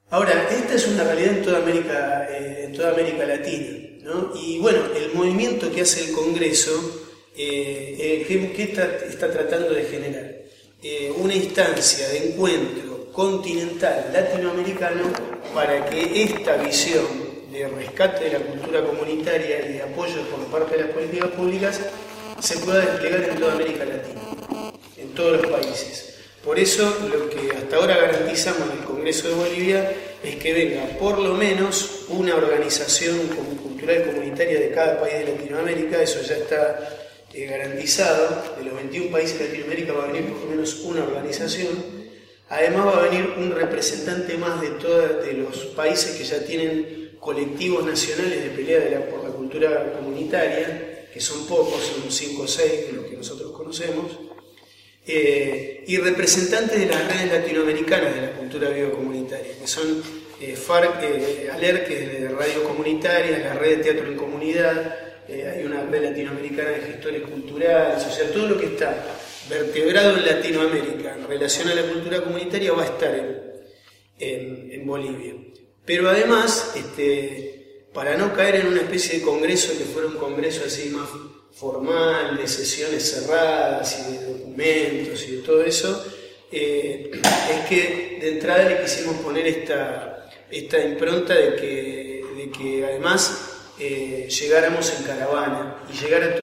Ahora, esta es una realidad en toda América Latina, ¿no? Y bueno, el movimiento que hace el Congreso, ¿qué está tratando de generar? Una instancia de encuentro continental latinoamericano para que esta visión de rescate de la cultura comunitaria y de apoyo por parte de las políticas públicas se pueda desplegar en toda América Latina, en todos los países. Por eso lo que hasta ahora garantizamos en el Congreso de Bolivia es que venga por lo menos una organización cultural y comunitaria de cada país de Latinoamérica. Eso ya está garantizado. De los 21 países de Latinoamérica va a venir por lo menos una organización. Además va a venir un representante más de los países que ya tienen colectivos nacionales de pelea por la cultura comunitaria, que son pocos, son 5 o 6 de los que nosotros conocemos. Y representantes de las redes latinoamericanas de la cultura biocomunitaria, que son ALER, que es de radio comunitaria, la red de teatro en comunidad, hay una red latinoamericana de gestores culturales, o sea, todo lo que está vertebrado en Latinoamérica en relación a la cultura comunitaria va a estar en Bolivia. Pero además, para no caer en una especie de congreso que fuera un congreso así más formal, de sesiones cerradas y de documentos y de todo eso, es que de entrada le quisimos poner esta impronta de que además llegáramos en caravana y llegar a